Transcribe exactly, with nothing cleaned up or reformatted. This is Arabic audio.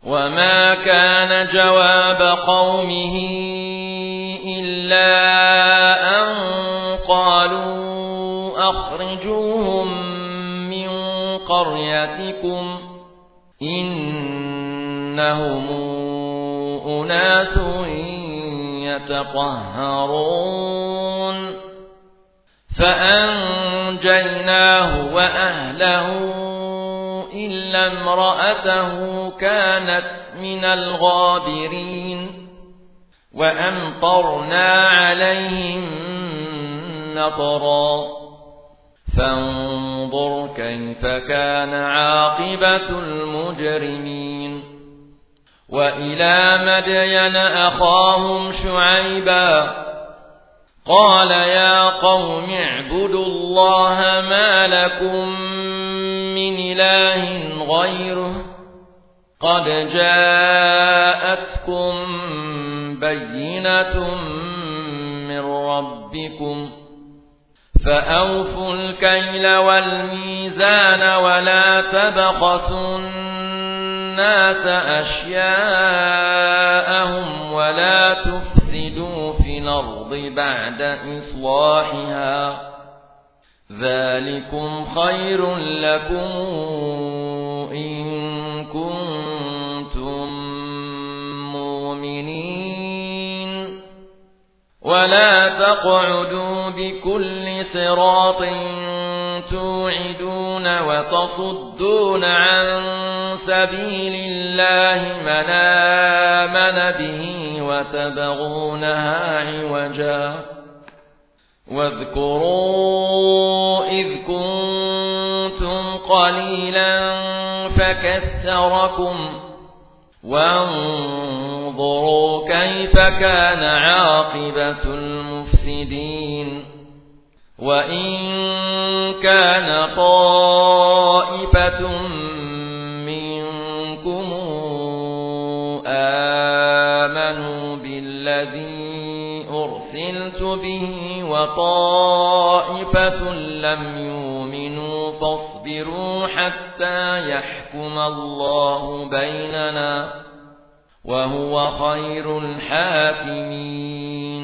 وما كان جواب قومه إلا أن قالوا أخرجوهم من قريتكم إنهم أناس يتطهرون فأنجيناه وأهله إلا امرأته كانت من الغابرين وأمطرنا عليهم مطرا فانظر كيف كان عاقبة المجرمين وإلى مدين أخاهم شعيبا قال يا قوم اعبدوا الله ما لكم من إله غيره قد جاءتكم بينة من ربكم فأوفوا الكيل والميزان ولا تبخسوا الناس أشياءهم ولا تفسدوا في الأرض بعد إصلاحها ذلكم خير لكم إن كنتم مؤمنين ولا تقعدوا بكل صراط توعدون وتصدون عن سبيل الله من آمن به وتبغونها عوجا واذكروا إذ كنتم قليلا فكثركم وانظروا كيف كان عاقبة المفسدين وإن كان طائفة منكم آمنوا بالذي أرسلت به وطائفة لم يؤمنوا فاصبروا حتى يحكم الله بيننا وهو خير الحاكمين